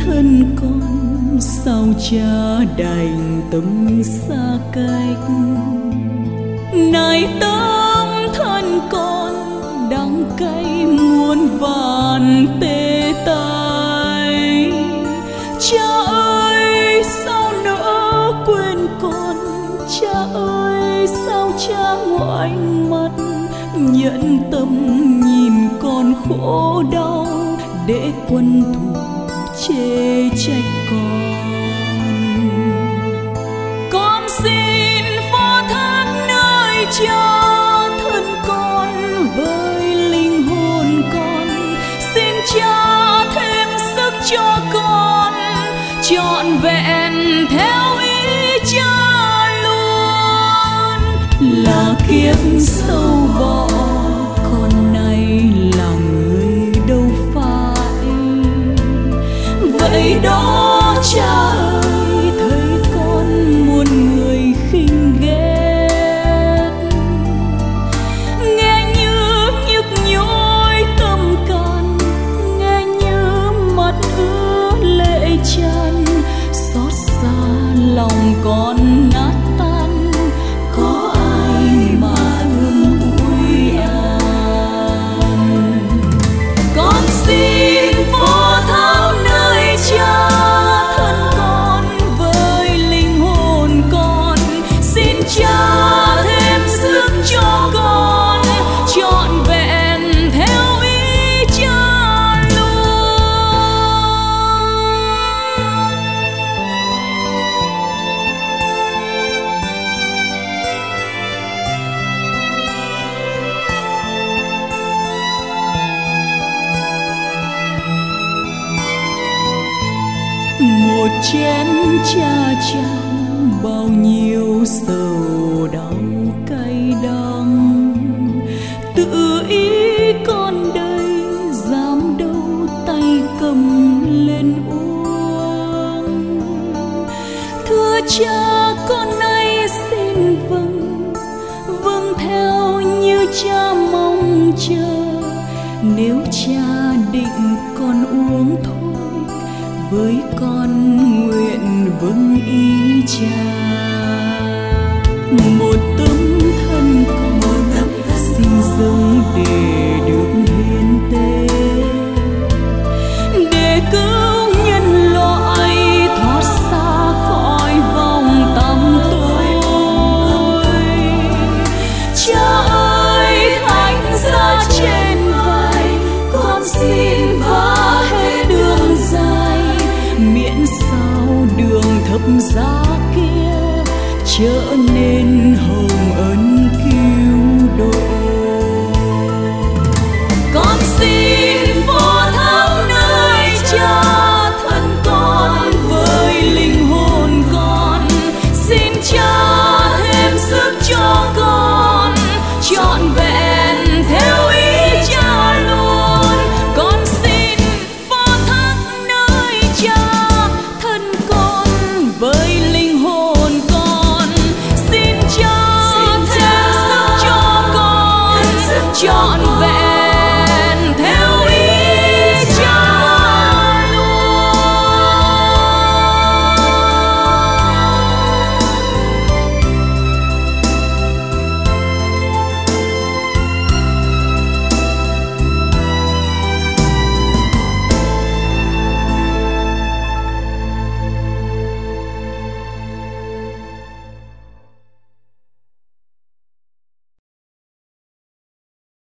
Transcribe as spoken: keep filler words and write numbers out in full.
thân con sao cha đành tâm xa cách. Này tấm thân con đắng cay muôn vàn tê tái. Cha ơi sao nỡ quên con, cha ơi sao cha ngoảnh mắt, nhẫn tâm nhìn con khổ đau để quân thù chê trách con. Con xin phó thác nơi cha thân con với linh hồn con, xin cha thêm sức cho con trọn vẹn theo ý cha luôn. Là kiếp sâu bọ con nay là người đâu phải, vậy đó cha ơi thấy con muôn người khinh ghét. Nghe như nhức nhối tâm can, nghe như mắt ứa lệ tràn, xót xa lòng con nát tan, có ai mà thương ủi an. Con xin phó thác nơi cha thân con với linh hồn con, xin cha thêm sức cho con trọn vẹn theo ý cha luôn. Một chén cha trao bao nhiêu sầu đau cay đắng, tự ý con đây dám đâu tay cầm lên uống. Thưa cha con nay xin vâng, vâng theo như cha mong chờ. Nếu cha định con uống thôi, với con nguyện vâng ý cha. Một tấm thân con xin dâng để